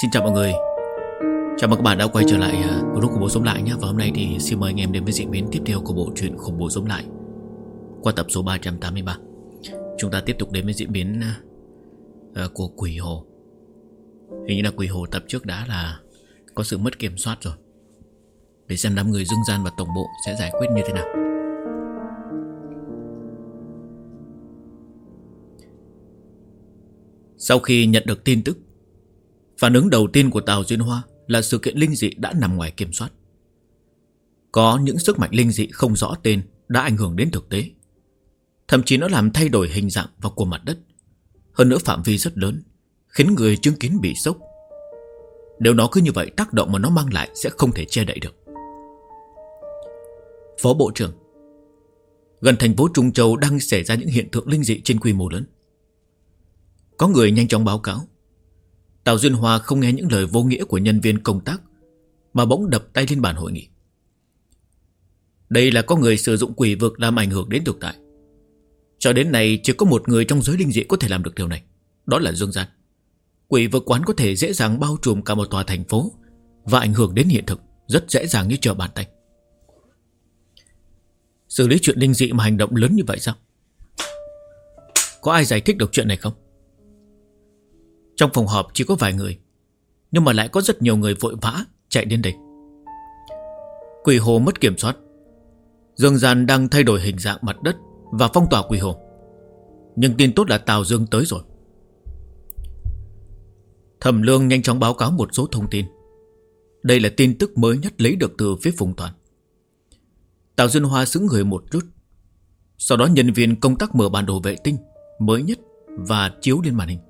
Xin chào mọi người. Chào mừng các bạn đã quay trở lại group Khủng Bố Sống Lại nhé. Và hôm nay thì xin mời anh em đến với diễn biến tiếp theo của bộ truyện Khủng Bố Sống Lại qua tập số 383. Chúng ta tiếp tục đến với diễn biến của Quỷ Hồ. Hình như là Quỷ Hồ tập trước đã là có sự mất kiểm soát rồi. Để xem đám người Dương Gian và Tổng Bộ sẽ giải quyết như thế nào. Sau khi nhận được tin tức, phản ứng đầu tiên của Tào Duyên Hoa là sự kiện linh dị đã nằm ngoài kiểm soát. Có những sức mạnh linh dị không rõ tên đã ảnh hưởng đến thực tế. Thậm chí nó làm thay đổi hình dạng và của mặt đất. Hơn nữa phạm vi rất lớn, khiến người chứng kiến bị sốc. Nếu nó cứ như vậy, tác động mà nó mang lại sẽ không thể che đậy được. Phó Bộ trưởng, gần thành phố Trung Châu đang xảy ra những hiện tượng linh dị trên quy mô lớn. Có người nhanh chóng báo cáo. Tào Duyên Hoa không nghe những lời vô nghĩa của nhân viên công tác, mà bỗng đập tay lên bàn hội nghị. Đây là có người sử dụng quỷ vực làm ảnh hưởng đến thực tại. Cho đến nay chỉ có một người trong giới linh dị có thể làm được điều này. Đó là Dương Gian. Quỷ vực quán có thể dễ dàng bao trùm cả một tòa thành phố và ảnh hưởng đến hiện thực rất dễ dàng như trở bàn tay. Xử lý chuyện linh dị mà hành động lớn như vậy sao? Có ai giải thích được chuyện này không? Trong phòng họp chỉ có vài người, nhưng mà lại có rất nhiều người vội vã chạy đến đây. Quỷ hồ mất kiểm soát. Dương Gian đang thay đổi hình dạng mặt đất và phong tỏa quỷ hồ. Nhưng tin tốt là Tào Dương tới rồi. Thẩm Lương nhanh chóng báo cáo một số thông tin. Đây là tin tức mới nhất lấy được từ phía Phùng Toàn. Tào Duyên Hoa sững người một chút. Sau đó nhân viên công tác mở bản đồ vệ tinh mới nhất và chiếu lên màn hình.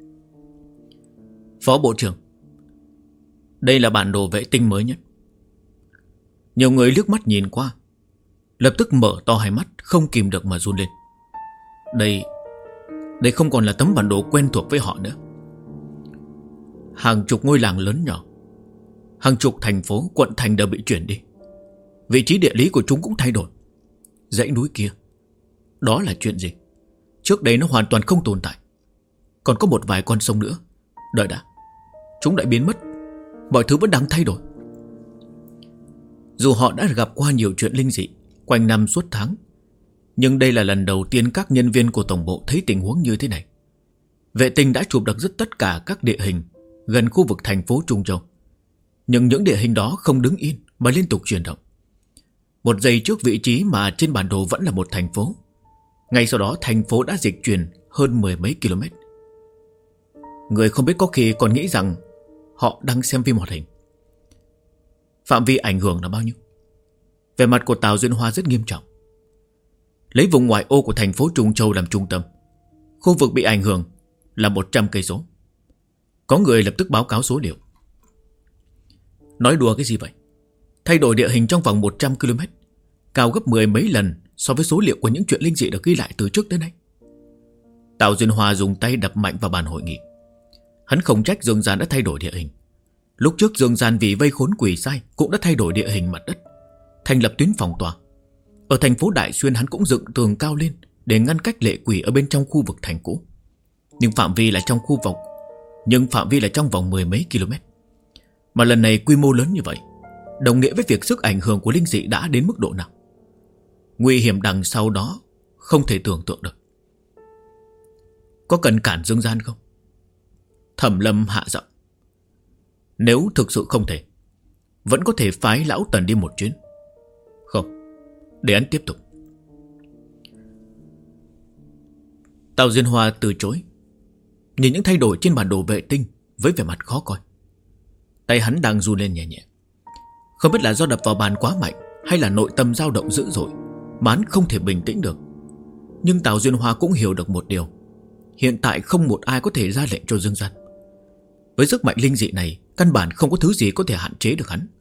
Phó Bộ trưởng, đây là bản đồ vệ tinh mới nhất. Nhiều người liếc mắt nhìn qua, lập tức mở to hai mắt, không kìm được mà run lên. Đây không còn là tấm bản đồ quen thuộc với họ nữa. Hàng chục ngôi làng lớn nhỏ, hàng chục thành phố, quận thành đều bị chuyển đi. Vị trí địa lý của chúng cũng thay đổi. Dãy núi kia, đó là chuyện gì? Trước đây nó hoàn toàn không tồn tại. Còn có một vài con sông nữa. Đợi đã, chúng đã biến mất. Mọi thứ vẫn đang thay đổi. Dù họ đã gặp qua nhiều chuyện linh dị quanh năm suốt tháng, nhưng đây là lần đầu tiên các nhân viên của Tổng bộ thấy tình huống như thế này. Vệ tinh đã chụp được rất tất cả các địa hình gần khu vực thành phố Trung Châu. Nhưng những địa hình đó không đứng yên mà liên tục chuyển động. Một giây trước vị trí mà trên bản đồ vẫn là một thành phố, ngay sau đó thành phố đã dịch chuyển hơn 10 mấy km. Người không biết có khi còn nghĩ rằng họ đang xem phim hoạt hình. Phạm vi ảnh hưởng là bao nhiêu? Vẻ mặt của Tào Duyên Hoa rất nghiêm trọng. Lấy vùng ngoại ô của thành phố Trung Châu làm trung tâm, khu vực bị ảnh hưởng là 100 cây số. Có người lập tức báo cáo số liệu. Nói đùa cái gì vậy? Thay đổi địa hình trong vòng 100 km, cao gấp 10 mấy lần so với số liệu của những chuyện linh dị được ghi lại từ trước tới nay. Tào Duyên Hoa dùng tay đập mạnh vào bàn hội nghị. Hắn không trách Dương Gian đã thay đổi địa hình. Lúc trước Dương Gian vì vây khốn quỷ sai cũng đã thay đổi địa hình mặt đất, thành lập tuyến phòng tỏa. Ở thành phố Đại Xuyên hắn cũng dựng tường cao lên để ngăn cách lệ quỷ ở bên trong khu vực thành cũ. Nhưng phạm vi là trong vòng 10 mấy km. Mà lần này quy mô lớn như vậy, đồng nghĩa với việc sức ảnh hưởng của linh dị đã đến mức độ nào. Nguy hiểm đằng sau đó không thể tưởng tượng được. Có cần cản Dương Gian không? Thẩm Lâm hạ giọng. Nếu thực sự không thể, vẫn có thể phái lão Tần đi một chuyến. Không, để hắn tiếp tục. Tào Duyên Hoa từ chối, nhìn những thay đổi trên bản đồ vệ tinh với vẻ mặt khó coi. Tay hắn đang run lên nhẹ nhẹ. Không biết là do đập vào bàn quá mạnh hay là nội tâm dao động dữ dội mà hắn không thể bình tĩnh được. Nhưng Tào Duyên Hoa cũng hiểu được một điều. Hiện tại không một ai có thể ra lệnh cho Dương Gian. Với sức mạnh linh dị này, căn bản không có thứ gì có thể hạn chế được hắn.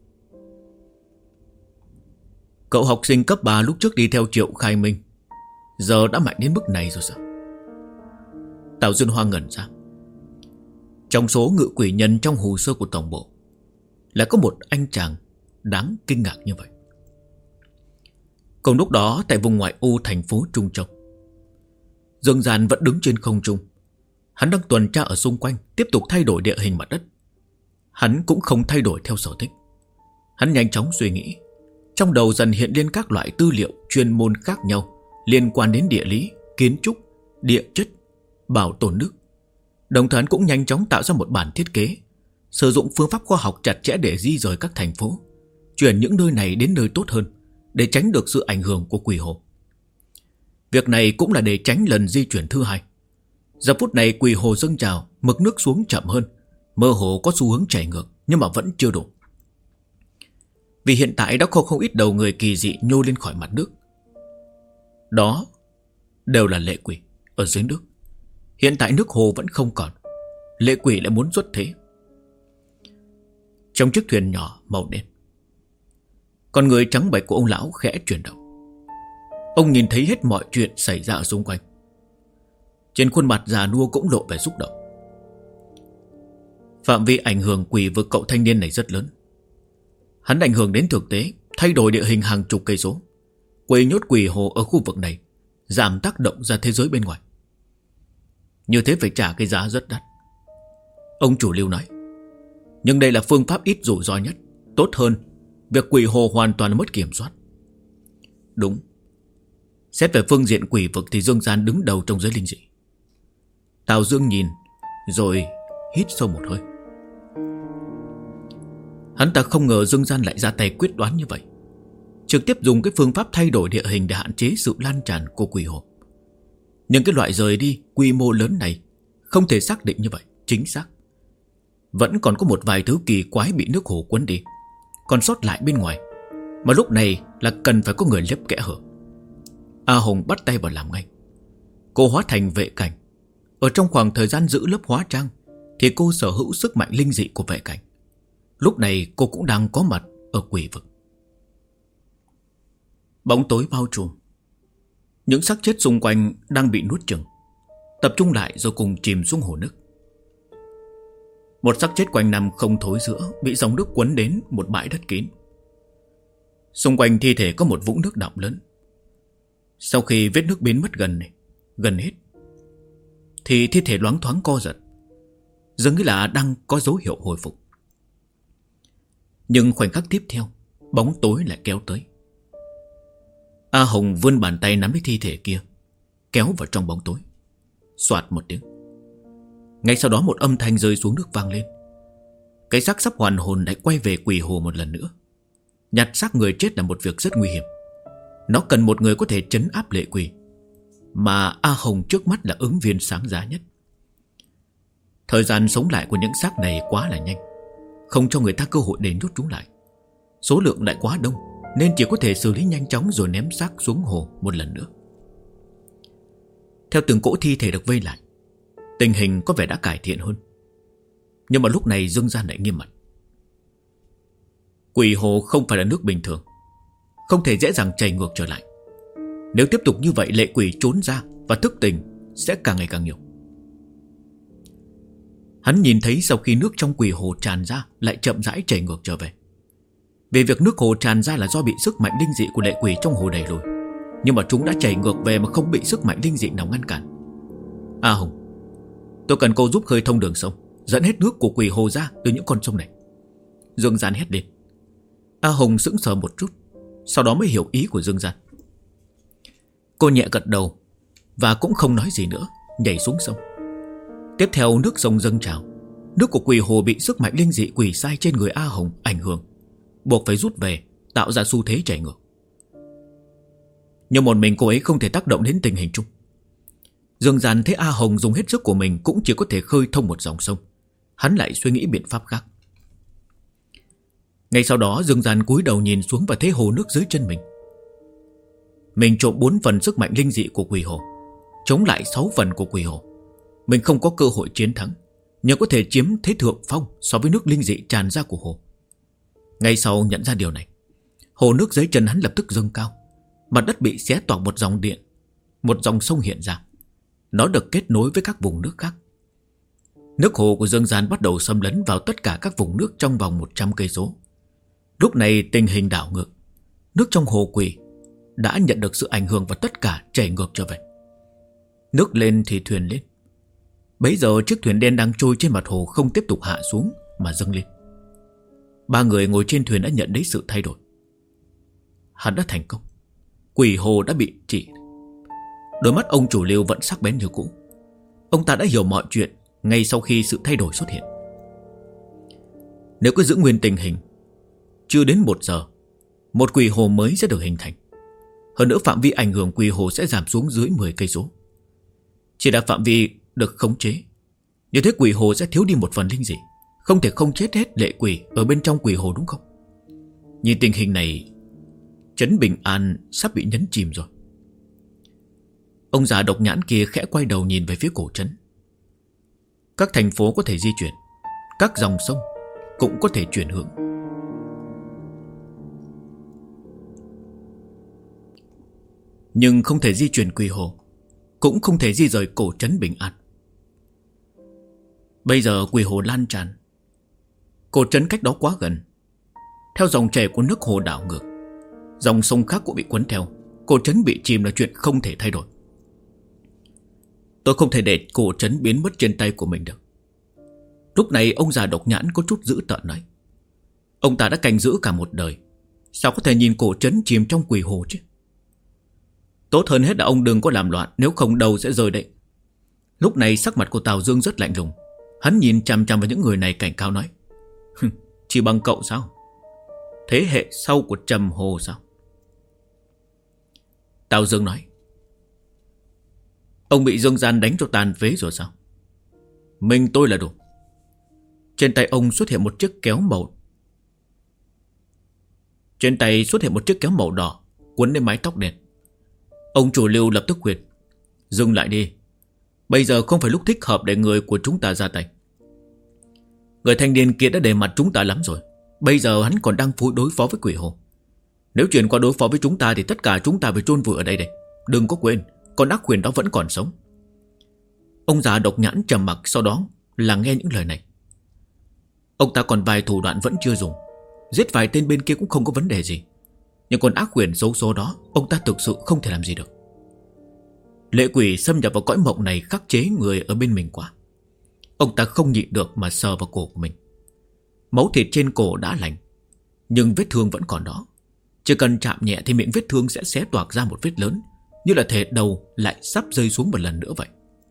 Cậu học sinh cấp 3 lúc trước đi theo Triệu Khai Minh, giờ đã mạnh đến mức này rồi sao? Tào Duyên Hoa ngẩn ra. Trong số ngự quỷ nhân trong hồ sơ của Tổng bộ là có một anh chàng đáng kinh ngạc như vậy. Cùng lúc đó, tại vùng ngoại ô thành phố Trung Châu, Dương Gian vẫn đứng trên không trung. Hắn đang tuần tra ở xung quanh, tiếp tục thay đổi địa hình mặt đất. Hắn cũng không thay đổi theo sở thích. Hắn nhanh chóng suy nghĩ. Trong đầu dần hiện lên các loại tư liệu chuyên môn khác nhau liên quan đến địa lý, kiến trúc, địa chất, bảo tồn nước. Đồng thời hắn cũng nhanh chóng tạo ra một bản thiết kế, sử dụng phương pháp khoa học chặt chẽ để di rời các thành phố, chuyển những nơi này đến nơi tốt hơn, để tránh được sự ảnh hưởng của quỷ hồ. Việc này cũng là để tránh lần di chuyển thứ hai. Giờ phút này quỷ hồ dâng trào, mực nước xuống chậm hơn, mơ hồ có xu hướng chảy ngược, nhưng mà vẫn chưa đủ. Vì hiện tại đã có không ít đầu người kỳ dị nhô lên khỏi mặt nước. Đó đều là lệ quỷ ở dưới nước. Hiện tại nước hồ vẫn không còn, lệ quỷ lại muốn xuất thế. Trong chiếc thuyền nhỏ màu đen, con người trắng bệch của ông lão khẽ chuyển động. Ông nhìn thấy hết mọi chuyện xảy ra ở xung quanh. Trên khuôn mặt già nua cũng lộ vẻ xúc động. Phạm vi ảnh hưởng quỷ vực cậu thanh niên này rất lớn. Hắn ảnh hưởng đến thực tế, thay đổi địa hình hàng chục cây số, quấy nhốt quỷ hồ ở khu vực này, giảm tác động ra thế giới bên ngoài. Như thế phải trả cái giá rất đắt. Ông chủ Lưu nói. Nhưng đây là phương pháp ít rủi ro nhất, tốt hơn việc quỷ hồ hoàn toàn mất kiểm soát. Đúng. Xét về phương diện quỷ vực thì Dương Gian đứng đầu trong giới linh dị. Tào Dương nhìn rồi hít sâu một hơi. Hắn ta không ngờ Dương Gian lại ra tay quyết đoán như vậy, trực tiếp dùng cái phương pháp thay đổi địa hình để hạn chế sự lan tràn của quỷ hồ. Nhưng cái loại rời đi quy mô lớn này không thể xác định như vậy chính xác. Vẫn còn có một vài thứ kỳ quái bị nước hồ cuốn đi, còn sót lại bên ngoài, mà lúc này là cần phải có người lấp kẽ hở. A Hồng bắt tay vào làm ngay. Cô hóa thành vệ cảnh. Ở trong khoảng thời gian giữ lớp hóa trang thì cô sở hữu sức mạnh linh dị của vệ cảnh. Lúc này cô cũng đang có mặt ở quỷ vực. Bóng tối bao trùm. Những xác chết xung quanh đang bị nuốt chửng, tập trung lại rồi cùng chìm xuống hồ nước. Một xác chết quanh năm không thối rữa bị dòng nước cuốn đến một bãi đất kín. Xung quanh thi thể có một vũng nước đọng lớn. Sau khi vết nước biến mất gần hết, thì thi thể loáng thoáng co giật, dường như là đang có dấu hiệu hồi phục. Nhưng khoảnh khắc tiếp theo, bóng tối lại kéo tới. A Hồng vươn bàn tay nắm lấy thi thể kia, kéo vào trong bóng tối. Xoạt một tiếng. Ngay sau đó một âm thanh rơi xuống nước vang lên. Cái xác sắp hoàn hồn lại quay về quỷ hồ một lần nữa. Nhặt xác người chết là một việc rất nguy hiểm. Nó cần một người có thể trấn áp lệ quỷ, mà A Hồng trước mắt là ứng viên sáng giá nhất. Thời gian sống lại của những xác này quá là nhanh, không cho người ta cơ hội để nhốt chúng lại. Số lượng lại quá đông, nên chỉ có thể xử lý nhanh chóng rồi ném xác xuống hồ một lần nữa. Theo từng cỗ thi thể được vây lại, tình hình có vẻ đã cải thiện hơn. Nhưng mà lúc này Dương Gian lại nghiêm mặt. Quỷ hồ không phải là nước bình thường, không thể dễ dàng chảy ngược trở lại. Nếu tiếp tục như vậy, lệ quỷ trốn ra và thức tỉnh sẽ càng ngày càng nhiều. Hắn nhìn thấy sau khi nước trong quỷ hồ tràn ra lại chậm rãi chảy ngược trở về. Về việc nước hồ tràn ra là do bị sức mạnh linh dị của lệ quỷ trong hồ đẩy lùi, nhưng mà chúng đã chảy ngược về mà không bị sức mạnh linh dị nào ngăn cản. A Hồng, tôi cần cô giúp khơi thông đường sông, dẫn hết nước của quỷ hồ ra từ những con sông này. Dương Gian hét lên. A Hồng sững sờ một chút, sau đó mới hiểu ý của Dương Gian. Cô nhẹ gật đầu và cũng không nói gì nữa, nhảy xuống sông. Tiếp theo nước sông dâng trào. Nước của quỷ hồ bị sức mạnh linh dị quỷ sai trên người A Hồng ảnh hưởng, buộc phải rút về, tạo ra xu thế chảy ngược. Nhưng một mình cô ấy không thể tác động đến tình hình chung. Dương Gian thấy A Hồng dùng hết sức của mình cũng chỉ có thể khơi thông một dòng sông. Hắn lại suy nghĩ biện pháp khác. Ngay sau đó Dương Gian cúi đầu nhìn xuống và thấy hồ nước dưới chân mình. Mình trộm 4 phần sức mạnh linh dị của quỷ hồ, chống lại 6 phần của quỷ hồ. Mình không có cơ hội chiến thắng, nhưng có thể chiếm thế thượng phong so với nước linh dị tràn ra của hồ. Ngay sau nhận ra điều này, hồ nước dưới chân hắn lập tức dâng cao. Mặt đất bị xé toạc một dòng điện, một dòng sông hiện ra. Nó được kết nối với các vùng nước khác. Nước hồ của Dương Gian bắt đầu xâm lấn vào tất cả các vùng nước trong vòng 100 cây số. Lúc này tình hình đảo ngược. Nước trong hồ quỷ đã nhận được sự ảnh hưởng và tất cả chảy ngược trở về. Nước lên thì thuyền lên. Bấy giờ chiếc thuyền đen đang trôi trên mặt hồ không tiếp tục hạ xuống mà dâng lên. Ba người ngồi trên thuyền đã nhận thấy sự thay đổi. Hắn đã thành công. Quỷ hồ đã bị trị. Đôi mắt ông chủ Lưu vẫn sắc bén như cũ. Ông ta đã hiểu mọi chuyện ngay sau khi sự thay đổi xuất hiện. Nếu cứ giữ nguyên tình hình, chưa đến 1 giờ, một quỷ hồ mới sẽ được hình thành. Hơn nữa phạm vi ảnh hưởng quỷ hồ sẽ giảm xuống dưới 10 cây số. Chỉ là phạm vi được khống chế. Như thế quỷ hồ sẽ thiếu đi một phần linh dị, không thể không chết hết lệ quỷ ở bên trong quỷ hồ đúng không? Nhìn tình hình này, trấn Bình An sắp bị nhấn chìm rồi. Ông già độc nhãn kia khẽ quay đầu nhìn về phía cổ trấn. Các thành phố có thể di chuyển, các dòng sông cũng có thể chuyển hướng. Nhưng không thể di chuyển quỷ hồ, cũng không thể di rời cổ trấn Bình An. Bây giờ quỷ hồ lan tràn, cổ trấn cách đó quá gần. Theo dòng chảy của nước hồ đảo ngược, dòng sông khác cũng bị cuốn theo. Cổ trấn bị chìm là chuyện không thể thay đổi. Tôi không thể để cổ trấn biến mất trên tay của mình được. Lúc này ông già độc nhãn có chút dữ tợn nói. Ông ta đã canh giữ cả một đời, sao có thể nhìn cổ trấn chìm trong quỷ hồ chứ? Tốt hơn hết là ông đừng có làm loạn, nếu không đầu sẽ rơi đấy. Lúc này sắc mặt của Tào Dương rất lạnh lùng. Hắn nhìn chằm chằm vào những người này cảnh cáo nói. Chỉ bằng cậu sao? Thế hệ sau của Trầm Hồ sao? Tào Dương nói. Ông bị Dương Gian đánh cho tàn phế rồi sao? Mình tôi là đủ. Trên tay ông xuất hiện một chiếc kéo màu. Trên tay xuất hiện một chiếc kéo màu đỏ quấn lên mái tóc đen. Ông chủ Lưu lập tức khuyên. Dừng lại đi. Bây giờ không phải lúc thích hợp để người của chúng ta ra tay. Người thanh niên kia đã để mặt chúng ta lắm rồi. Bây giờ hắn còn đang đối phó với quỷ hồ. Nếu chuyển qua đối phó với chúng ta thì tất cả chúng ta phải chôn vùi ở đây đây. Đừng có quên, con ác quyền đó vẫn còn sống. Ông già độc nhãn trầm mặc, sau đó là nghe những lời này. Ông ta còn vài thủ đoạn vẫn chưa dùng. Giết vài tên bên kia cũng không có vấn đề gì. Nhưng con ác quyền xấu số đó, ông ta thực sự không thể làm gì được. Lệ quỷ xâm nhập vào cõi mộng này khắc chế người ở bên mình quá. Ông ta không nhịn được mà sờ vào cổ của mình. Máu thịt trên cổ đã lành, nhưng vết thương vẫn còn đó. Chỉ cần chạm nhẹ thì miệng vết thương sẽ xé toạc ra một vết lớn, như là thể đầu lại sắp rơi xuống một lần nữa vậy.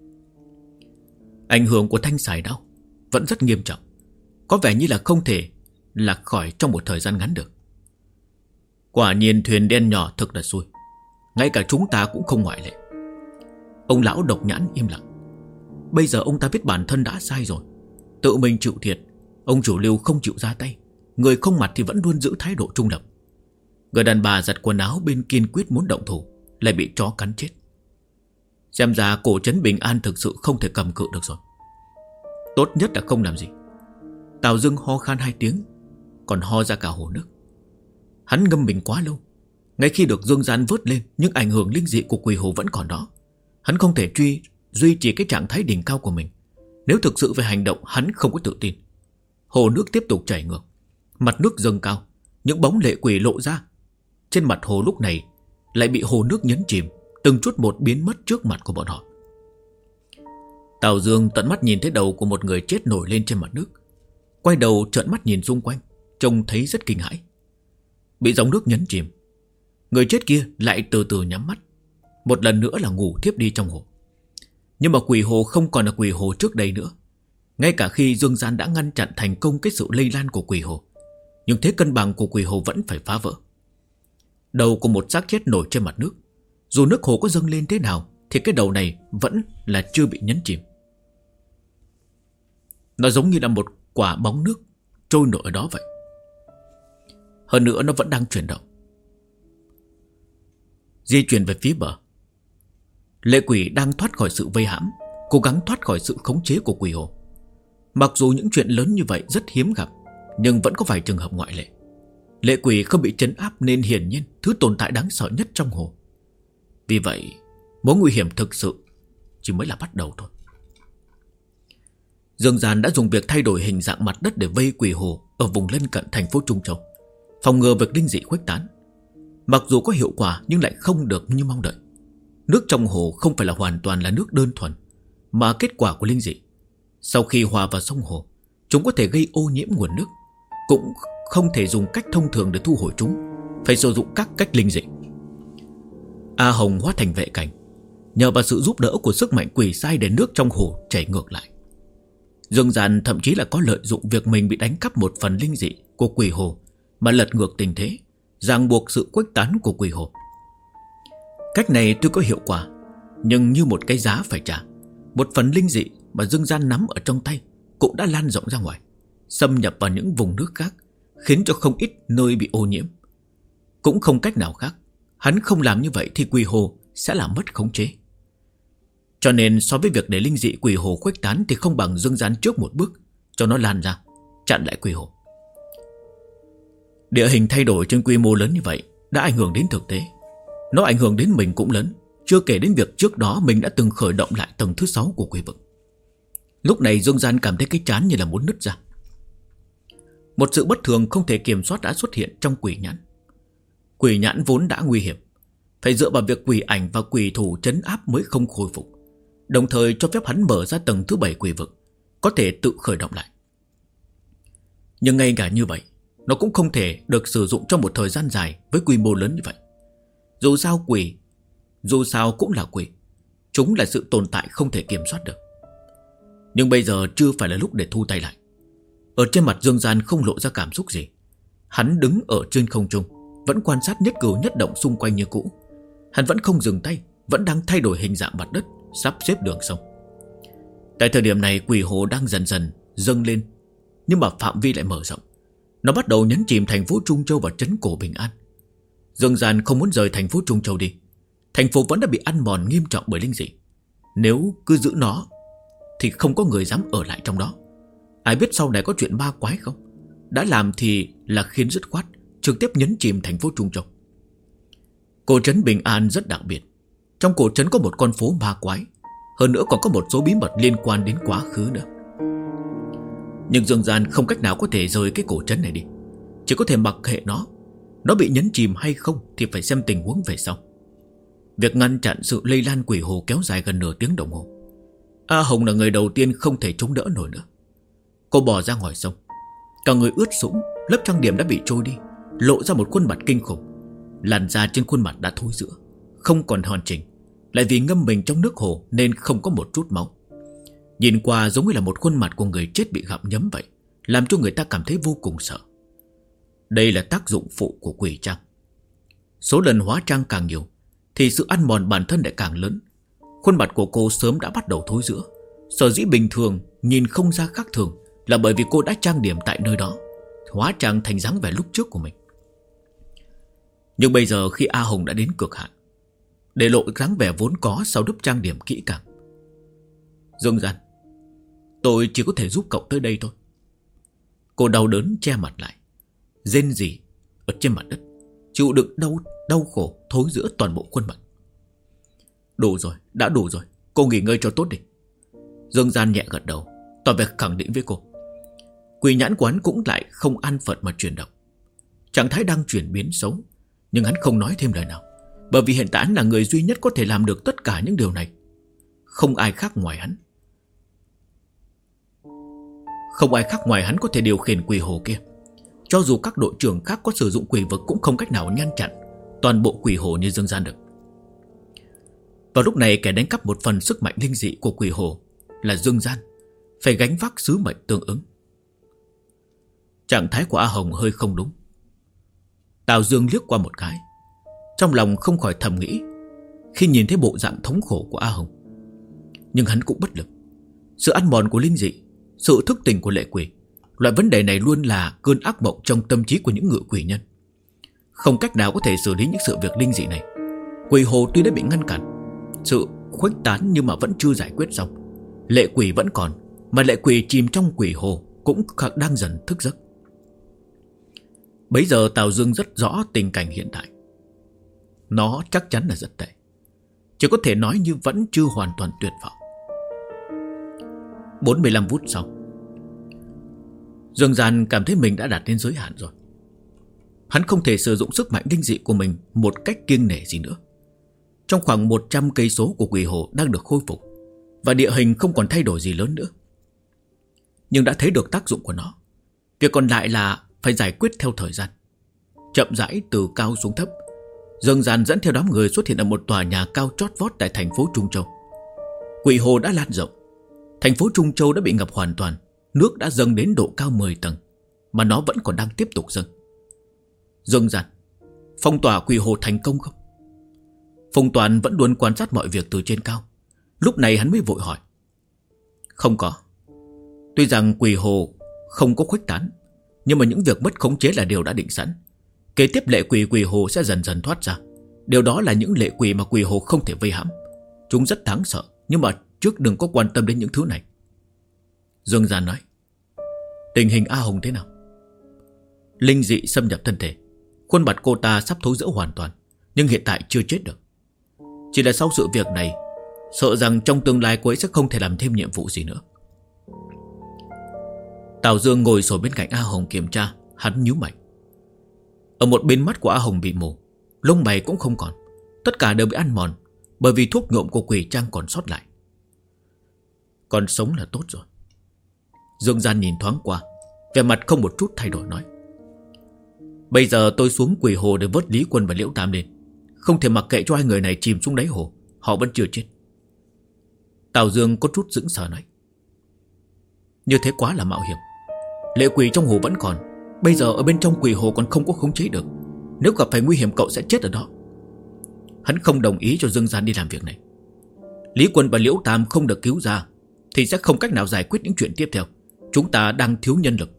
Ảnh hưởng của thanh xài đau vẫn rất nghiêm trọng, có vẻ như là không thể lạc khỏi trong một thời gian ngắn được. Quả nhiên thuyền đen nhỏ thực là xui. Ngay cả chúng ta cũng không ngoại lệ. Ông lão độc nhãn im lặng. Bây giờ ông ta biết bản thân đã sai rồi, tự mình chịu thiệt. Ông chủ Lưu không chịu ra tay, người không mặt thì vẫn luôn giữ thái độ trung lập. Người đàn bà giặt quần áo bên kiên quyết muốn động thủ, lại bị chó cắn chết. Xem ra cổ trấn Bình An thực sự không thể cầm cự được rồi. Tốt nhất là không làm gì. Tào Dương ho khan 2 tiếng, còn ho ra cả hồ nước. Hắn ngâm mình quá lâu. Ngay khi được Dương Gian vớt lên, nhưng ảnh hưởng linh dị của quỷ hồ vẫn còn đó. Hắn không thể duy trì cái trạng thái đỉnh cao của mình. Nếu thực sự về hành động, hắn không có tự tin. Hồ nước tiếp tục chảy ngược, mặt nước dâng cao, những bóng lệ quỷ lộ ra. Trên mặt hồ lúc này lại bị hồ nước nhấn chìm, từng chút một biến mất trước mặt của bọn họ. Tào Dương tận mắt nhìn thấy đầu của một người chết nổi lên trên mặt nước. Quay đầu trợn mắt nhìn xung quanh, trông thấy rất kinh hãi. Bị dòng nước nhấn chìm, người chết kia lại từ từ nhắm mắt, một lần nữa là ngủ thiếp đi trong hồ. Nhưng mà quỷ hồ không còn là quỷ hồ trước đây nữa. Ngay cả khi Dương Gian đã ngăn chặn thành công cái sự lây lan của quỷ hồ, nhưng thế cân bằng của quỷ hồ vẫn phải phá vỡ. Đầu của một xác chết nổi trên mặt nước. Dù nước hồ có dâng lên thế nào thì cái đầu này vẫn là chưa bị nhấn chìm. Nó giống như là một quả bóng nước trôi nổi ở đó vậy. Hơn nữa nó vẫn đang chuyển động, di chuyển về phía bờ. Lệ quỷ đang thoát khỏi sự vây hãm, cố gắng thoát khỏi sự khống chế của quỷ hồ. Mặc dù những chuyện lớn như vậy rất hiếm gặp, nhưng vẫn có vài trường hợp ngoại lệ. Lệ quỷ không bị trấn áp nên hiển nhiên thứ tồn tại đáng sợ nhất trong hồ. Vì vậy mối nguy hiểm thực sự chỉ mới là bắt đầu thôi. Dương Gian đã dùng việc thay đổi hình dạng mặt đất để vây quỷ hồ ở vùng lân cận thành phố Trung Châu, phòng ngừa việc linh dị khuếch tán. Mặc dù có hiệu quả nhưng lại không được như mong đợi. Nước trong hồ không phải là hoàn toàn là nước đơn thuần, mà kết quả của linh dị. Sau khi hòa vào sông hồ, chúng có thể gây ô nhiễm nguồn nước, cũng không thể dùng cách thông thường để thu hồi chúng, phải sử dụng các cách linh dị. A Hồng hóa thành vệ cảnh, nhờ vào sự giúp đỡ của sức mạnh quỷ sai để nước trong hồ chảy ngược lại. Dương Gian thậm chí là có lợi dụng việc mình bị đánh cắp một phần linh dị của quỷ hồ mà lật ngược tình thế, ràng buộc sự khuếch tán của quỷ hồ. Cách này tuy có hiệu quả, nhưng như một cái giá phải trả. Một phần linh dị mà Dương Gian nắm ở trong tay cũng đã lan rộng ra ngoài, xâm nhập vào những vùng nước khác, khiến cho không ít nơi bị ô nhiễm. Cũng không cách nào khác, hắn không làm như vậy thì quỷ hồ sẽ làm mất khống chế. Cho nên so với việc để linh dị quỷ hồ khuếch tán thì không bằng Dương Gian trước một bước, cho nó lan ra, chặn lại quỷ hồ. Địa hình thay đổi trên quy mô lớn như vậy đã ảnh hưởng đến thực tế. Nó ảnh hưởng đến mình cũng lớn, chưa kể đến việc trước đó mình đã từng khởi động lại tầng thứ 6 của quỷ vực. Lúc này Dương Gian cảm thấy cái trán như là muốn nứt ra. Một sự bất thường không thể kiểm soát đã xuất hiện trong quỷ nhãn. Quỷ nhãn vốn đã nguy hiểm, phải dựa vào việc quỷ ảnh và quỷ thủ trấn áp mới không khôi phục, đồng thời cho phép hắn mở ra tầng thứ 7 quỷ vực, có thể tự khởi động lại. Nhưng ngay cả như vậy, nó cũng không thể được sử dụng trong một thời gian dài với quy mô lớn như vậy. Dù sao cũng là quỷ, chúng là sự tồn tại không thể kiểm soát được. Nhưng bây giờ chưa phải là lúc để thu tay lại. Ở trên mặt Dương Gian không lộ ra cảm xúc gì. Hắn đứng ở trên không trung, vẫn quan sát nhất cử nhất động xung quanh như cũ. Hắn vẫn không dừng tay, vẫn đang thay đổi hình dạng mặt đất, sắp xếp đường sông. Tại thời điểm này quỷ hồ đang dần dần dâng lên, nhưng mà phạm vi lại mở rộng. Nó bắt đầu nhấn chìm thành phố Trung Châu vào trấn cổ Bình An. Dương Gian không muốn rời thành phố Trung Châu đi. Thành phố vẫn đã bị ăn mòn nghiêm trọng bởi linh dị. Nếu cứ giữ nó thì không có người dám ở lại trong đó. Ai biết sau này có chuyện ma quái không? Đã làm thì là khiến dứt khoát, trực tiếp nhấn chìm thành phố Trung Châu. Cổ trấn Bình An rất đặc biệt. Trong cổ trấn có một con phố ma quái, hơn nữa còn có một số bí mật liên quan đến quá khứ nữa. Nhưng Dương Gian không cách nào có thể rời cái cổ trấn này đi, chỉ có thể mặc kệ nó. Nó bị nhấn chìm hay không thì phải xem tình huống về sau. Việc ngăn chặn sự lây lan quỷ hồ kéo dài gần nửa tiếng đồng hồ. A Hồng là người đầu tiên không thể chống đỡ nổi nữa. Cô bò ra ngoài sông, cả người ướt sũng, lớp trang điểm đã bị trôi đi, lộ ra một khuôn mặt kinh khủng. Làn da trên khuôn mặt đã thối rữa, không còn hoàn chỉnh, lại vì ngâm mình trong nước hồ nên không có một chút máu. Nhìn qua giống như là một khuôn mặt của người chết bị gặm nhấm vậy, làm cho người ta cảm thấy vô cùng sợ. Đây là tác dụng phụ của quỷ trang. Số lần hóa trang càng nhiều thì sự ăn mòn bản thân lại càng lớn. Khuôn mặt của cô sớm đã bắt đầu thối rữa. Sở dĩ bình thường nhìn không ra khác thường là bởi vì cô đã trang điểm tại nơi đó, hóa trang thành dáng vẻ lúc trước của mình. Nhưng bây giờ khi A Hồng đã đến cực hạn, để lộ dáng vẻ vốn có sau lớp trang điểm kỹ càng. Dương Gian, tôi chỉ có thể giúp cậu tới đây thôi. Cô đau đớn che mặt lại, rên rỉ ở trên mặt đất, chịu đựng đau khổ thối rữa toàn bộ khuôn mặt. Đủ rồi, đã đủ rồi, cô nghỉ ngơi cho tốt đi. Dương Gian nhẹ gật đầu, tỏ vẻ khẳng định với cô. Quỷ nhãn của hắn cũng lại không an phận mà chuyển động. Trạng thái đang chuyển biến xấu, nhưng hắn không nói thêm lời nào, bởi vì hiện tại hắn là người duy nhất có thể làm được tất cả những điều này. Không ai khác ngoài hắn. Không ai khác ngoài hắn có thể điều khiển quỷ hồ kia. Cho dù các đội trưởng khác có sử dụng quỷ vực cũng không cách nào ngăn chặn toàn bộ quỷ hồ như Dương Gian được. Vào lúc này kẻ đánh cắp một phần sức mạnh linh dị của quỷ hồ là Dương Gian, phải gánh vác sứ mệnh tương ứng. Trạng thái của A Hồng hơi không đúng. Tào Dương liếc qua một cái, trong lòng không khỏi thầm nghĩ khi nhìn thấy bộ dạng thống khổ của A Hồng. Nhưng hắn cũng bất lực. Sự ăn mòn của linh dị, sự thức tỉnh của lệ quỷ, loại vấn đề này luôn là cơn ác mộng trong tâm trí của những ngự quỷ nhân. Không cách nào có thể xử lý những sự việc linh dị này. Quỷ hồ tuy đã bị ngăn cản, sự khuếch tán nhưng mà vẫn chưa giải quyết xong. Lệ quỷ vẫn còn, mà lệ quỷ chìm trong quỷ hồ cũng đang dần thức giấc. Bấy giờ Tào Dương rất rõ tình cảnh hiện tại. Nó chắc chắn là rất tệ, chỉ có thể nói như vẫn chưa hoàn toàn tuyệt vọng. 45 phút sau, Dương Gian cảm thấy mình đã đạt đến giới hạn rồi. Hắn không thể sử dụng sức mạnh linh dị của mình một cách kiêng nể gì nữa. Trong khoảng 100 cây số của quỷ hồ đang được khôi phục, và địa hình không còn thay đổi gì lớn nữa. Nhưng đã thấy được tác dụng của nó. Việc còn lại là phải giải quyết theo thời gian. Chậm rãi từ cao xuống thấp, Dương Gian dẫn theo đám người xuất hiện ở một tòa nhà cao chót vót tại thành phố Trung Châu. Quỷ hồ đã lan rộng, thành phố Trung Châu đã bị ngập hoàn toàn. Nước đã dâng đến độ cao 10 tầng, mà nó vẫn còn đang tiếp tục dâng. Dương Gian, phong tỏa quỷ hồ thành công không? Phong Toàn vẫn luôn quan sát mọi việc từ trên cao. Lúc này hắn mới vội hỏi. Không có. Tuy rằng quỷ hồ không có khuếch tán, nhưng mà những việc mất khống chế là điều đã định sẵn. Kế tiếp lệ quỷ hồ sẽ dần dần thoát ra. Điều đó là những lệ quỷ mà quỷ hồ không thể vây hãm. Chúng rất đáng sợ, nhưng mà trước đừng có quan tâm đến những thứ này. Dương Gian nói. Tình hình A Hồng thế nào? Linh dị xâm nhập thân thể, khuôn mặt cô ta sắp thối rữa hoàn toàn, nhưng hiện tại chưa chết được. Chỉ là sau sự việc này, sợ rằng trong tương lai cô ấy sẽ không thể làm thêm nhiệm vụ gì nữa. Tào Dương ngồi sổ bên cạnh A Hồng kiểm tra. Hắn nhíu mày. Ở một bên mắt của A Hồng bị mù, lông mày cũng không còn, tất cả đều bị ăn mòn bởi vì thuốc nhuộm của quỷ trang còn sót lại. Còn sống là tốt rồi. Dương Gian nhìn thoáng qua, vẻ mặt không một chút thay đổi nói. Bây giờ tôi xuống quỷ hồ để vớt Lý Quân và Liễu Tam lên. Không thể mặc kệ cho hai người này chìm xuống đáy hồ. Họ vẫn chưa chết. Tào Dương có chút sững sờ nói. Như thế quá là mạo hiểm. Lệ quỷ trong hồ vẫn còn. Bây giờ ở bên trong quỷ hồ còn không có khống chế được. Nếu gặp phải nguy hiểm cậu sẽ chết ở đó. Hắn không đồng ý cho Dương Gian đi làm việc này. Lý Quân và Liễu Tam không được cứu ra thì sẽ không cách nào giải quyết những chuyện tiếp theo. Chúng ta đang thiếu nhân lực.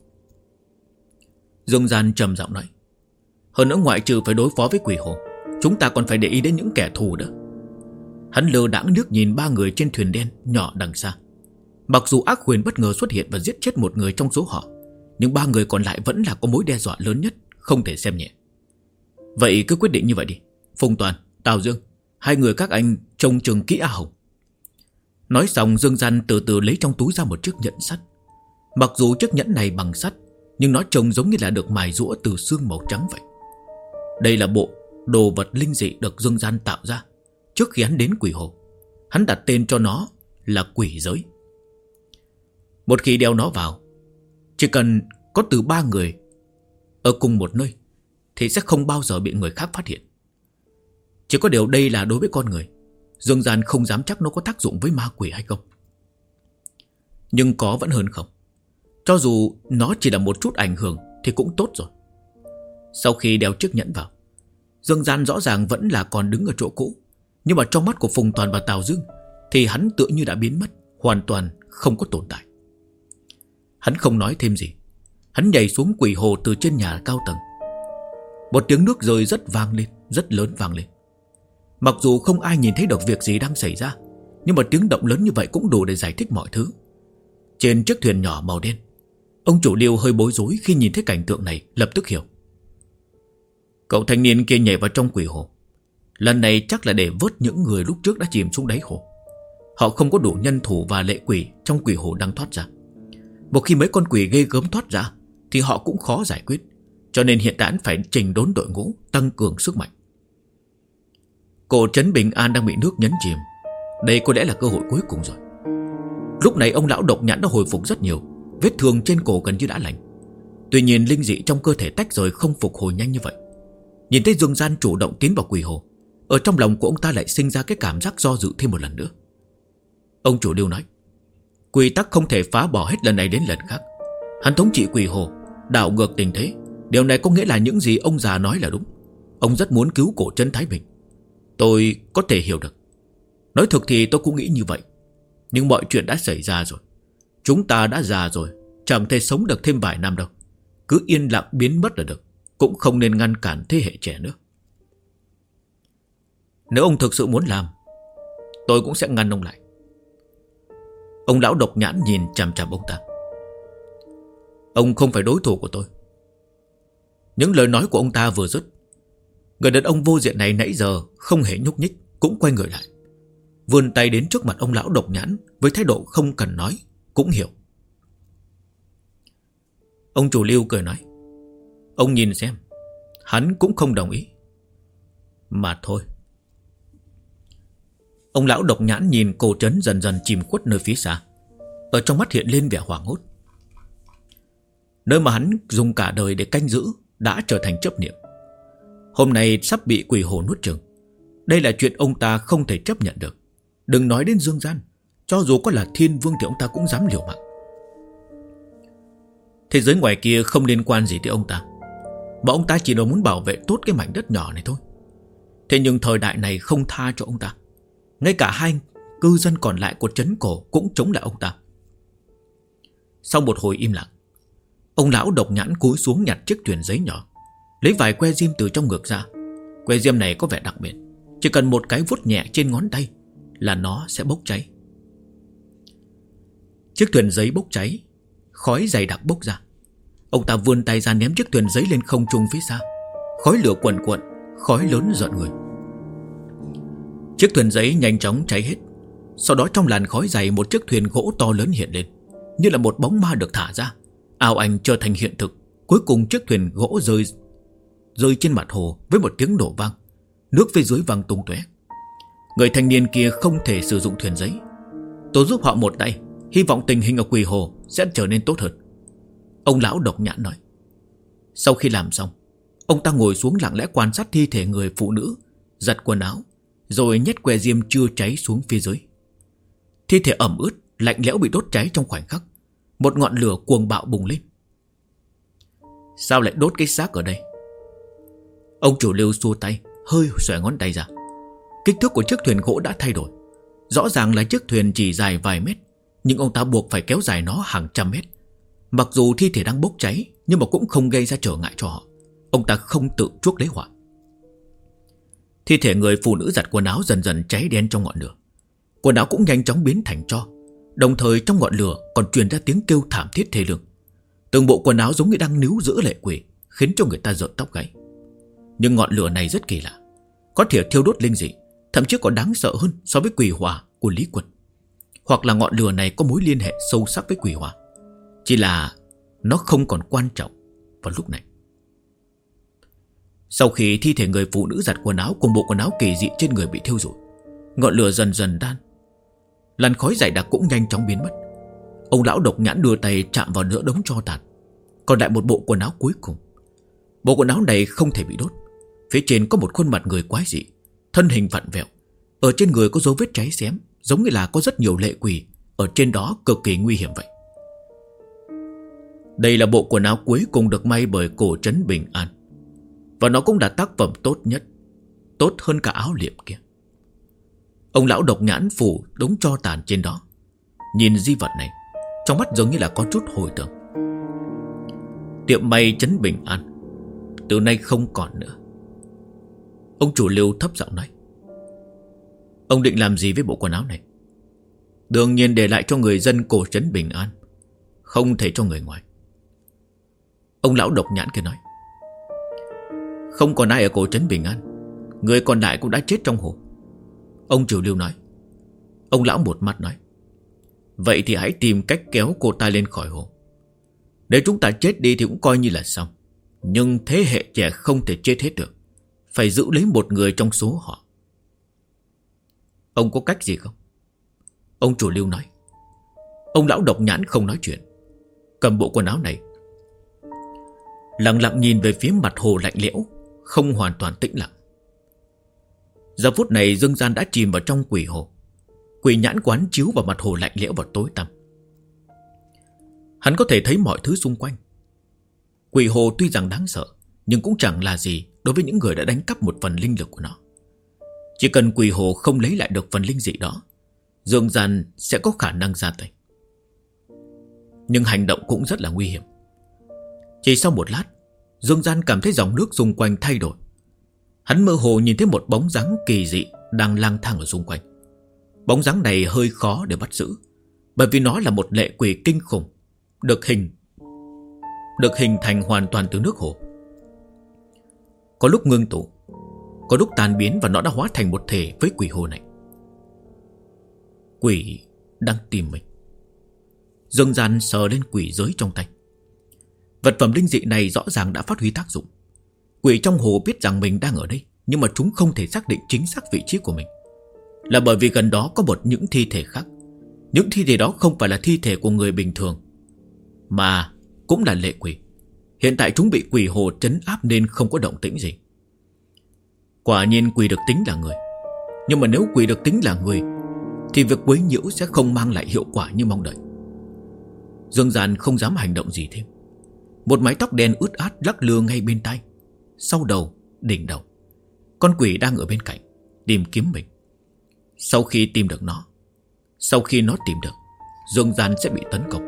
Dương Gian trầm giọng nói. Hơn nữa ngoại trừ phải đối phó với quỷ hồ, chúng ta còn phải để ý đến những kẻ thù nữa. Hắn lơ đãng nước nhìn ba người trên thuyền đen nhỏ đằng xa. Mặc dù ác huyền bất ngờ xuất hiện và giết chết một người trong số họ, nhưng ba người còn lại vẫn là có mối đe dọa lớn nhất, không thể xem nhẹ. Vậy cứ quyết định như vậy đi. Phùng Toàn, Tào Dương, hai người các anh trông chừng kỹ A Hồng. Nói xong, Dương Gian từ từ lấy trong túi ra một chiếc nhẫn sắt. Mặc dù chiếc nhẫn này bằng sắt, nhưng nó trông giống như là được mài rũa từ xương màu trắng vậy. Đây là bộ đồ vật linh dị được Dương Gian tạo ra trước khi hắn đến quỷ hồ. Hắn đặt tên cho nó là quỷ giới. Một khi đeo nó vào, chỉ cần có từ 3 người ở cùng một nơi thì sẽ không bao giờ bị người khác phát hiện. Chỉ có điều đây là đối với con người. Dương Gian không dám chắc nó có tác dụng với ma quỷ hay không. Nhưng có vẫn hơn không. Cho dù nó chỉ là một chút ảnh hưởng thì cũng tốt rồi. Sau khi đeo chiếc nhẫn vào, Dương Gian rõ ràng vẫn là còn đứng ở chỗ cũ. Nhưng mà trong mắt của Phùng Toàn và Tào Dương thì hắn tựa như đã biến mất, hoàn toàn không có tồn tại. Hắn không nói thêm gì. Hắn nhảy xuống quỷ hồ từ trên nhà cao tầng. Một tiếng nước rơi rất vang lên, rất lớn vang lên. Mặc dù không ai nhìn thấy được việc gì đang xảy ra, nhưng mà tiếng động lớn như vậy cũng đủ để giải thích mọi thứ. Trên chiếc thuyền nhỏ màu đen, ông chủ Liêu hơi bối rối khi nhìn thấy cảnh tượng này, lập tức hiểu. Cậu thanh niên kia nhảy vào trong quỷ hồ, lần này chắc là để vớt những người lúc trước đã chìm xuống đáy hồ. Họ không có đủ nhân thủ và lệ quỷ trong quỷ hồ đang thoát ra. Một khi mấy con quỷ ghê gớm thoát ra thì họ cũng khó giải quyết. Cho nên hiện tại phải chỉnh đốn đội ngũ, tăng cường sức mạnh. Cổ trấn Bình An đang bị nước nhấn chìm. Đây có lẽ là cơ hội cuối cùng rồi. Lúc này ông lão độc nhãn đã hồi phục rất nhiều. Vết thương trên cổ gần như đã lành. Tuy nhiên linh dị trong cơ thể tách rời không phục hồi nhanh như vậy. Nhìn thấy Dương Gian chủ động tiến vào quỷ hồ, ở trong lòng của ông ta lại sinh ra cái cảm giác do dự thêm một lần nữa. Ông chủ Liêu nói, quy tắc không thể phá bỏ hết lần này đến lần khác. Hắn thống trị quỷ hồ, đảo ngược tình thế. Điều này có nghĩa là những gì ông già nói là đúng. Ông rất muốn cứu cổ trấn Thái Bình. Tôi có thể hiểu được. Nói thực thì tôi cũng nghĩ như vậy. Nhưng mọi chuyện đã xảy ra rồi. Chúng ta đã già rồi, chẳng thể sống được thêm vài năm đâu. Cứ yên lặng biến mất là được. Cũng không nên ngăn cản thế hệ trẻ nữa. Nếu ông thực sự muốn làm, tôi cũng sẽ ngăn ông lại. Ông lão độc nhãn nhìn chằm chằm ông ta. Ông không phải đối thủ của tôi. Những lời nói của ông ta vừa dứt, người đàn ông vô diện này nãy giờ không hề nhúc nhích, cũng quay người lại, vươn tay đến trước mặt ông lão độc nhãn với thái độ không cần nói cũng hiểu. Ông chủ Liêu cười nói, ông nhìn xem, hắn cũng không đồng ý. Mà thôi. Ông lão độc nhãn nhìn cổ trấn dần dần chìm khuất nơi phía xa. Ở trong mắt hiện lên vẻ hoảng hốt. Nơi mà hắn dùng cả đời để canh giữ đã trở thành chấp niệm. Hôm nay sắp bị quỷ hồ nuốt chửng. Đây là chuyện ông ta không thể chấp nhận được. Đừng nói đến dương gian, cho dù có là thiên vương thì ông ta cũng dám liều mạng. Thế giới ngoài kia không liên quan gì tới ông ta, mà ông ta chỉ là muốn bảo vệ tốt cái mảnh đất nhỏ này thôi. Thế nhưng thời đại này không tha cho ông ta. Ngay cả hai cư dân còn lại của trấn cổ cũng chống lại ông ta. Sau một hồi im lặng, ông lão độc nhãn cúi xuống nhặt chiếc thuyền giấy nhỏ, lấy vài que diêm từ trong ngực ra. Que diêm này có vẻ đặc biệt, chỉ cần một cái vuốt nhẹ trên ngón tay là nó sẽ bốc cháy. Chiếc thuyền giấy bốc cháy, khói dày đặc bốc ra. Ông ta vươn tay ra ném chiếc thuyền giấy lên không trung phía xa. Khói lửa cuồn cuộn, khói lớn rợn người. Chiếc thuyền giấy nhanh chóng cháy hết. Sau đó trong làn khói dày, một chiếc thuyền gỗ to lớn hiện lên, như là một bóng ma được thả ra, ảo ảnh trở thành hiện thực. Cuối cùng chiếc thuyền gỗ rơi trên mặt hồ với một tiếng nổ vang. Nước phía dưới văng tung tóe. Người thanh niên kia không thể sử dụng thuyền giấy. Tôi giúp họ một tay, hy vọng tình hình ở quỷ hồ sẽ trở nên tốt hơn, ông lão độc nhãn nói. Sau khi làm xong, ông ta ngồi xuống lặng lẽ quan sát thi thể người phụ nữ, giặt quần áo, rồi nhét que diêm chưa cháy xuống phía dưới. Thi thể ẩm ướt, lạnh lẽo bị đốt cháy trong khoảnh khắc. Một ngọn lửa cuồng bạo bùng lên. Sao lại đốt cái xác ở đây? Ông chủ Lưu xua tay, hơi xòe ngón tay ra. Kích thước của chiếc thuyền gỗ đã thay đổi. Rõ ràng là chiếc thuyền chỉ dài vài mét, nhưng ông ta buộc phải kéo dài nó hàng trăm mét. Mặc dù thi thể đang bốc cháy, nhưng mà cũng không gây ra trở ngại cho họ. Ông ta không tự chuốc lấy hỏa. Thi thể người phụ nữ giặt quần áo dần dần cháy đen trong ngọn lửa. Quần áo cũng nhanh chóng biến thành tro. Đồng thời trong ngọn lửa còn truyền ra tiếng kêu thảm thiết thê lương. Từng bộ quần áo giống như đang níu giữ lệ quỷ, khiến cho người ta rợn tóc gáy. Nhưng ngọn lửa này rất kỳ lạ, có thể thiêu đốt linh dị, thậm chí còn đáng sợ hơn so với quỷ hỏa của Lý Quật. Hoặc là ngọn lửa này có mối liên hệ sâu sắc với quỷ hỏa, chỉ là nó không còn quan trọng vào lúc này. Sau khi thi thể người phụ nữ giặt quần áo cùng bộ quần áo kỳ dị trên người bị thiêu rụi, ngọn lửa dần dần tan, làn khói dày đặc cũng nhanh chóng biến mất. Ông lão độc nhãn đưa tay chạm vào nửa đống tro tàn, còn lại một bộ quần áo cuối cùng. Bộ quần áo này không thể bị đốt. Phía trên có một khuôn mặt người quái dị, thân hình vặn vẹo, ở trên người có dấu vết cháy xém, giống như là có rất nhiều lệ quỷ ở trên đó, cực kỳ nguy hiểm vậy. Đây là bộ quần áo cuối cùng được may bởi cổ trấn Bình An, và nó cũng là tác phẩm tốt nhất, tốt hơn cả áo liệm kia. Ông lão độc nhãn phủ đống tro tàn trên đó, nhìn di vật này, trong mắt giống như là có chút hồi tưởng. Tiệm may trấn Bình An từ nay không còn nữa. Ông chủ Lưu thấp giọng nói. Ông định làm gì với bộ quần áo này? Đương nhiên để lại cho người dân cổ trấn Bình An, không thể cho người ngoài. Ông lão độc nhãn kia nói. Không còn ai ở cổ trấn Bình An, người còn lại cũng đã chết trong hồ, ông chủ Lưu nói. Ông lão một mắt nói. Vậy thì hãy tìm cách kéo cô ta lên khỏi hồ. Nếu chúng ta chết đi thì cũng coi như là xong, nhưng thế hệ trẻ không thể chết hết được, phải giữ lấy một người trong số họ. Ông có cách gì không? Ông chủ Lưu nói. Ông lão độc nhãn không nói chuyện, cầm bộ quần áo này, lặng lặng nhìn về phía mặt hồ lạnh lẽo, không hoàn toàn tĩnh lặng. Giờ phút này dương gian đã chìm vào trong quỷ hồ. Quỷ nhãn quán chiếu vào mặt hồ lạnh lẽo và tối tăm. Hắn có thể thấy mọi thứ xung quanh. Quỷ hồ tuy rằng đáng sợ, nhưng cũng chẳng là gì đối với những người đã đánh cắp một phần linh lực của nó. Chỉ cần quỷ hồ không lấy lại được phần linh dị đó, dương gian sẽ có khả năng ra tay. Nhưng hành động cũng rất là nguy hiểm. Chỉ sau một lát, dương gian cảm thấy dòng nước xung quanh thay đổi. Hắn mơ hồ nhìn thấy một bóng dáng kỳ dị đang lang thang ở xung quanh. Bóng dáng này hơi khó để bắt giữ, bởi vì nó là một lệ quỷ kinh khủng, được hình thành hoàn toàn từ nước hồ. Có lúc ngưng tụ, có lúc tan biến, và nó đã hóa thành một thể với quỷ hồ này. Quỷ đang tìm mình. Dương gian sờ lên quỷ giới trong tay. Vật phẩm linh dị này rõ ràng đã phát huy tác dụng. Quỷ trong hồ biết rằng mình đang ở đây, nhưng mà chúng không thể xác định chính xác vị trí của mình, là bởi vì gần đó có những thi thể khác. Những thi thể đó không phải là thi thể của người bình thường, mà cũng là lệ quỷ. Hiện tại chúng bị quỷ hồ trấn áp nên không có động tĩnh gì. Quả nhiên quỷ được tính là người. Nhưng mà nếu quỷ được tính là người thì việc quấy nhiễu sẽ không mang lại hiệu quả như mong đợi. Dương Gian không dám hành động gì thêm. Một mái tóc đen ướt át lắc lư ngay bên tai, sau đầu, đỉnh đầu. Con quỷ đang ở bên cạnh tìm kiếm mình. Sau khi tìm được nó, sau khi nó tìm được, Dương Gian sẽ bị tấn công.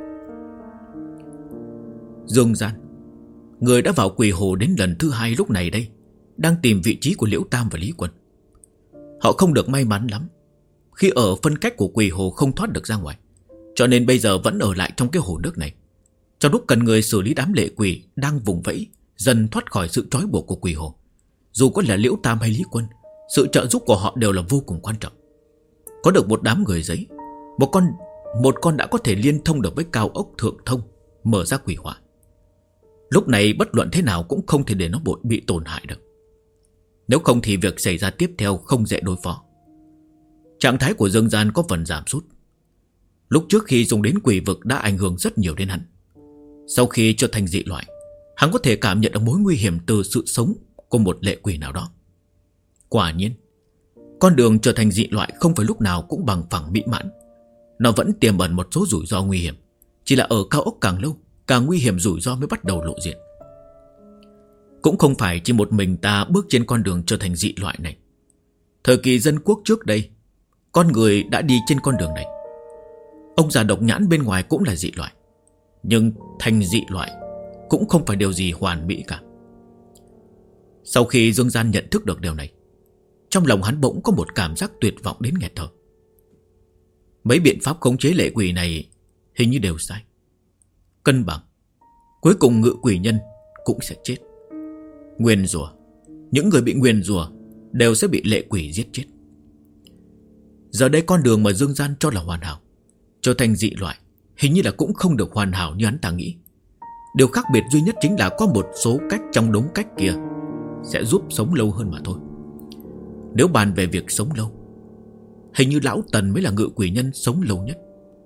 Dương Gian, người đã vào quỷ hồ đến lần thứ 2 lúc này đây, đang tìm vị trí của Liễu Tam và Lý Quân. Họ không được may mắn lắm khi ở phân cách của quỷ hồ không thoát được ra ngoài, cho nên bây giờ vẫn ở lại trong cái hồ nước này. Trong lúc cần người xử lý đám lệ quỷ đang vùng vẫy dần thoát khỏi sự trói buộc của quỷ hồ, dù có là Liễu Tam hay Lý Quân, sự trợ giúp của họ đều là vô cùng quan trọng. Có được một đám người giấy, một con đã có thể liên thông được với cao ốc thượng thông, mở ra quỷ hỏa. Lúc này bất luận thế nào cũng không thể để nó bị tổn hại được. Nếu không thì việc xảy ra tiếp theo không dễ đối phó. Trạng thái của Dương Gian có phần giảm sút. Lúc trước khi dùng đến quỷ vực đã ảnh hưởng rất nhiều đến hắn. Sau khi trở thành dị loại, hắn có thể cảm nhận được mối nguy hiểm từ sự sống của một lệ quỷ nào đó. Quả nhiên, con đường trở thành dị loại không phải lúc nào cũng bằng phẳng mỹ mãn. Nó vẫn tiềm ẩn một số rủi ro nguy hiểm. Chỉ là ở cao ốc càng lâu, càng nguy hiểm rủi ro mới bắt đầu lộ diện. Cũng không phải chỉ một mình ta bước trên con đường trở thành dị loại này. Thời kỳ dân quốc trước đây, con người đã đi trên con đường này. Ông già độc nhãn bên ngoài cũng là dị loại, nhưng thành dị loại cũng không phải điều gì hoàn mỹ cả. Sau khi Dương Gian nhận thức được điều này, trong lòng hắn bỗng có một cảm giác tuyệt vọng đến nghẹt thở. Mấy biện pháp khống chế lệ quỷ này hình như đều sai. Cân bằng, cuối cùng ngự quỷ nhân cũng sẽ chết. Nguyền rủa, những người bị nguyền rủa đều sẽ bị lệ quỷ giết chết. Giờ đây con đường mà Dương Gian cho là hoàn hảo, trở thành dị loại, hình như là cũng không được hoàn hảo như hắn ta nghĩ. Điều khác biệt duy nhất chính là có một số cách trong đống cách kia sẽ giúp sống lâu hơn mà thôi. Nếu bàn về việc sống lâu, hình như lão Tần mới là ngự quỷ nhân sống lâu nhất.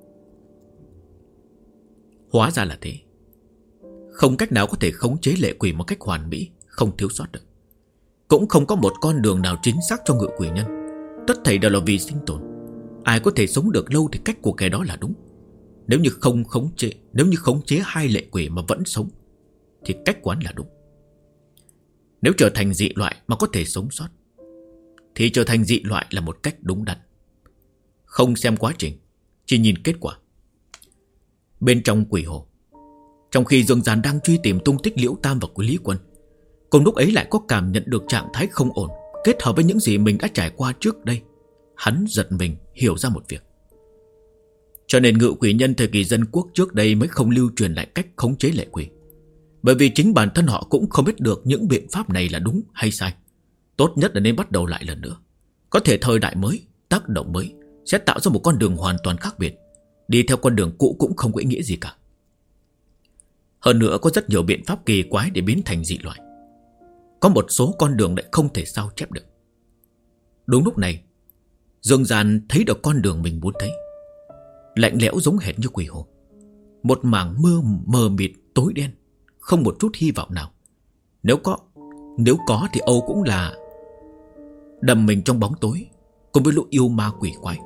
Hóa ra là thế. Không cách nào có thể khống chế lệ quỷ một cách hoàn mỹ, không thiếu sót được. Cũng không có một con đường nào chính xác cho ngự quỷ nhân. Tất thảy đều là vì sinh tồn. Ai có thể sống được lâu thì cách của kẻ đó là đúng. Nếu như khống chế hai lệ quỷ mà vẫn sống thì cách quán là đúng. Nếu trở thành dị loại mà có thể sống sót thì trở thành dị loại là một cách đúng đắn. Không xem quá trình, chỉ nhìn kết quả. Bên trong quỷ hồ, trong khi Dương Gian đang truy tìm tung tích Liễu Tam và Quý Lý Quân, cùng lúc ấy lại có cảm nhận được trạng thái không ổn. Kết hợp với những gì mình đã trải qua trước đây, hắn giật mình hiểu ra một việc. Cho nên ngự quỷ nhân thời kỳ dân quốc trước đây mới không lưu truyền lại cách khống chế lệ quỷ. Bởi vì chính bản thân họ cũng không biết được những biện pháp này là đúng hay sai. Tốt nhất là nên bắt đầu lại lần nữa. Có thể thời đại mới, tác động mới sẽ tạo ra một con đường hoàn toàn khác biệt. Đi theo con đường cũ cũng không có ý nghĩa gì cả. Hơn nữa có rất nhiều biện pháp kỳ quái để biến thành dị loại. Có một số con đường lại không thể sao chép được. Đúng lúc này, Dương Gian thấy được con đường mình muốn thấy. Lạnh lẽo giống hệt như quỷ hồ. Một mảng mưa mờ mịt tối đen, không một chút hy vọng nào. Nếu có thì Âu cũng là đầm mình trong bóng tối, cùng với lũ yêu ma quỷ quái.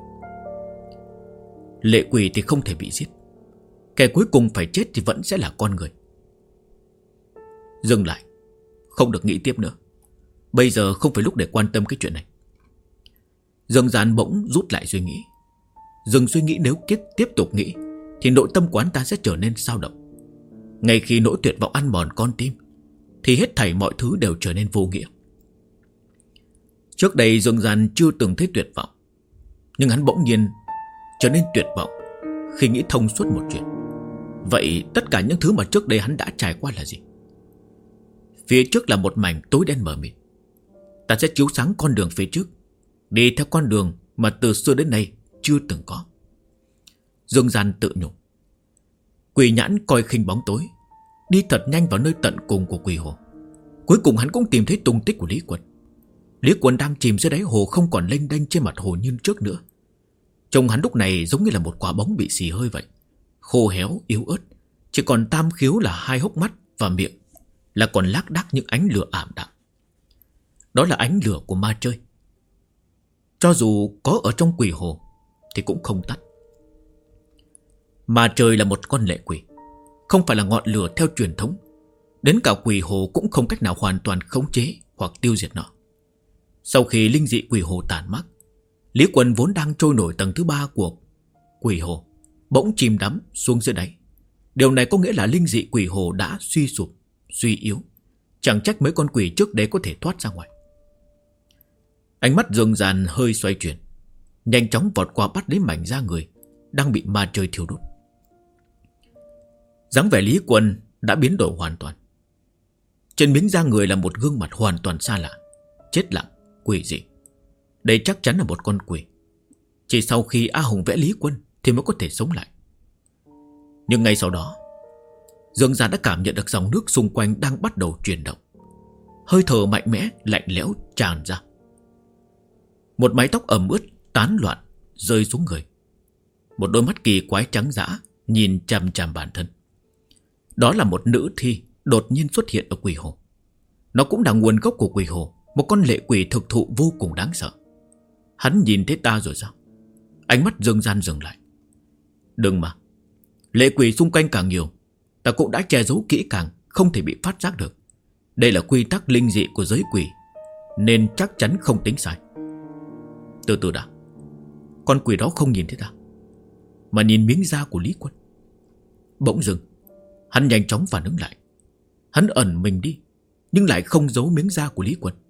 Lệ quỷ thì không thể bị giết, kẻ cuối cùng phải chết thì vẫn sẽ là con người. Dừng lại, không được nghĩ tiếp nữa. Bây giờ không phải lúc để quan tâm cái chuyện này. Dương Gian bỗng rút lại suy nghĩ. Dừng suy nghĩ, nếu tiếp tục nghĩ thì nội tâm của hắn ta sẽ trở nên dao động. Ngay khi nỗi tuyệt vọng ăn mòn con tim thì hết thảy mọi thứ đều trở nên vô nghĩa. Trước đây Dương Gian chưa từng thấy tuyệt vọng, nhưng hắn bỗng nhiên trở nên tuyệt vọng khi nghĩ thông suốt một chuyện. Vậy tất cả những thứ mà trước đây hắn đã trải qua là gì? Phía trước là một mảnh tối đen mờ mịt. Ta sẽ chiếu sáng con đường phía trước, đi theo con đường mà từ xưa đến nay chưa từng có. Dương Gian tự nhủ. Quỷ nhãn coi khinh bóng tối, đi thật nhanh vào nơi tận cùng của quỷ hồ. Cuối cùng hắn cũng tìm thấy tung tích của Lý Quân. Lý Quân đang chìm dưới đáy hồ, không còn lênh đênh trên mặt hồ như trước nữa. Trông hắn lúc này giống như là một quả bóng bị xì hơi vậy, khô héo, yếu ớt, Chỉ còn tam khiếu là hai hốc mắt và miệng là còn lác đác những ánh lửa ảm đạm. Đó là ánh lửa của ma chơi. Cho dù có ở trong quỷ hồ thì cũng không tắt. Ma chơi là một con lệ quỷ, không phải là ngọn lửa theo truyền thống. Đến cả quỷ hồ cũng không cách nào hoàn toàn khống chế hoặc tiêu diệt nó. Sau khi linh dị quỷ hồ tàn mát, Lý Quân vốn đang trôi nổi tầng thứ 3 của quỷ hồ bỗng chìm đắm xuống dưới đáy. Điều này có nghĩa là linh dị quỷ hồ đã suy sụp, suy yếu. Chẳng trách mấy con quỷ trước đấy có thể thoát ra ngoài. Ánh mắt Dương Gian hơi xoay chuyển, nhanh chóng vọt qua bắt lấy mảnh da người đang bị ma chơi thiêu đốt. Dáng vẻ Lý Quân đã biến đổi hoàn toàn. Trên miếng da người là một gương mặt hoàn toàn xa lạ, chết lặng, quỷ dị. Đây chắc chắn là một con quỷ. Chỉ sau khi A Hùng vẽ Lý Quân thì mới có thể sống lại. Nhưng ngay sau đó, Dương Gian đã cảm nhận được dòng nước xung quanh đang bắt đầu chuyển động. Hơi thở mạnh mẽ, lạnh lẽo tràn ra. Một mái tóc ẩm ướt tán loạn rơi xuống người. Một đôi mắt kỳ quái trắng dã nhìn chằm chằm bản thân. Đó là một nữ thi đột nhiên xuất hiện ở quỷ hồ. Nó cũng là nguồn gốc của quỷ hồ, một con lệ quỷ thực thụ vô cùng đáng sợ. Hắn nhìn thấy ta rồi sao? Ánh mắt Dương Gian dừng lại. Đừng mà, lệ quỷ xung quanh càng nhiều, ta cũng đã che giấu kỹ càng, không thể bị phát giác được. Đây là quy tắc linh dị của giới quỷ, nên chắc chắn không tính sai. Từ từ đã, con quỷ đó không nhìn thấy ta, mà nhìn miếng da của Lý Quân. Bỗng dưng hắn nhanh chóng phản ứng lại. Hắn ẩn mình đi, nhưng lại không giấu miếng da của Lý Quân.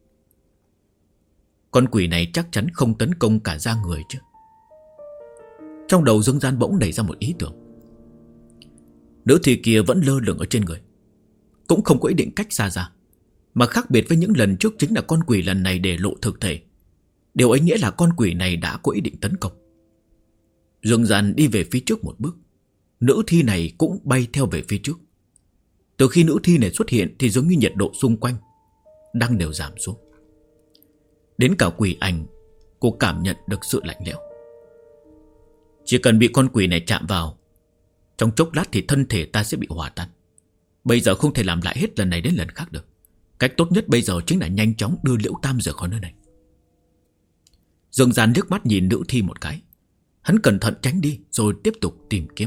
Con quỷ này chắc chắn không tấn công cả da người chứ. Trong đầu Dương Gian bỗng nảy ra một ý tưởng. Nữ thi kia vẫn lơ lửng ở trên người, cũng không có ý định cách xa ra. Mà khác biệt với những lần trước chính là con quỷ lần này để lộ thực thể. Điều ấy nghĩa là con quỷ này đã có ý định tấn công. Dương Gian đi về phía trước một bước. Nữ thi này cũng bay theo về phía trước. Từ khi nữ thi này xuất hiện thì giống như nhiệt độ xung quanh đang đều giảm xuống. Đến cả quỷ ảnh cô cảm nhận được sự lạnh lẽo. Chỉ cần bị con quỷ này chạm vào, trong chốc lát thì thân thể ta sẽ bị hòa tan. Bây giờ không thể làm lại hết lần này đến lần khác được. Cách tốt nhất bây giờ chính là nhanh chóng đưa Liễu Tam rời khỏi nơi này. Dương Gian liếc mắt nhìn nữ thi một cái. Hắn cẩn thận tránh đi rồi tiếp tục tìm kiếm.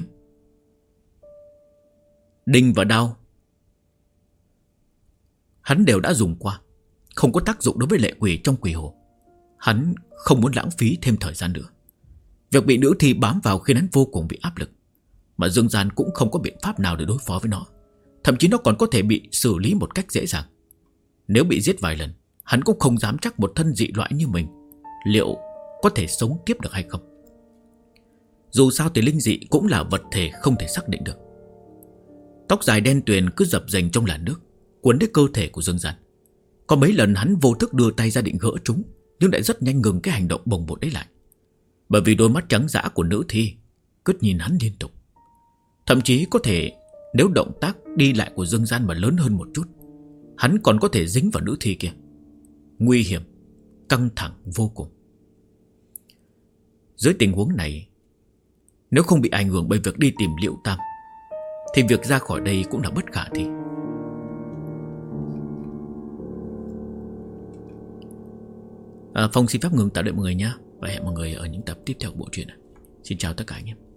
Đinh và đao hắn đều đã dùng qua, không có tác dụng đối với lệ quỷ trong quỷ hồ. Hắn không muốn lãng phí thêm thời gian nữa. Việc bị nữ thi bám vào khiến hắn vô cùng bị áp lực, mà Dương Gian cũng không có biện pháp nào để đối phó với nó. Thậm chí nó còn có thể bị xử lý một cách dễ dàng. Nếu bị giết vài lần, hắn cũng không dám chắc một thân dị loại như mình liệu có thể sống tiếp được hay không. Dù sao thì linh dị cũng là vật thể không thể xác định được. Tóc dài đen tuyền cứ dập dềnh trong làn nước, cuốn đến cơ thể của Dương Gian. Có mấy lần hắn vô thức đưa tay ra định gỡ chúng, nhưng lại rất nhanh ngừng cái hành động bồng bột đấy lại. Bởi vì đôi mắt trắng dã của nữ thi cứ nhìn hắn liên tục. Thậm chí có thể nếu động tác đi lại của Dương Gian mà lớn hơn một chút, hắn còn có thể dính vào nữ thi kia. Nguy hiểm, căng thẳng vô cùng. Dưới tình huống này, nếu không bị ảnh hưởng bởi việc đi tìm Liễu Tam thì việc ra khỏi đây cũng là bất khả thi. Phong xin phép ngừng tạm đợi mọi người nhé, và hẹn mọi người ở những tập tiếp theo của bộ truyện này. Xin chào tất cả anh em.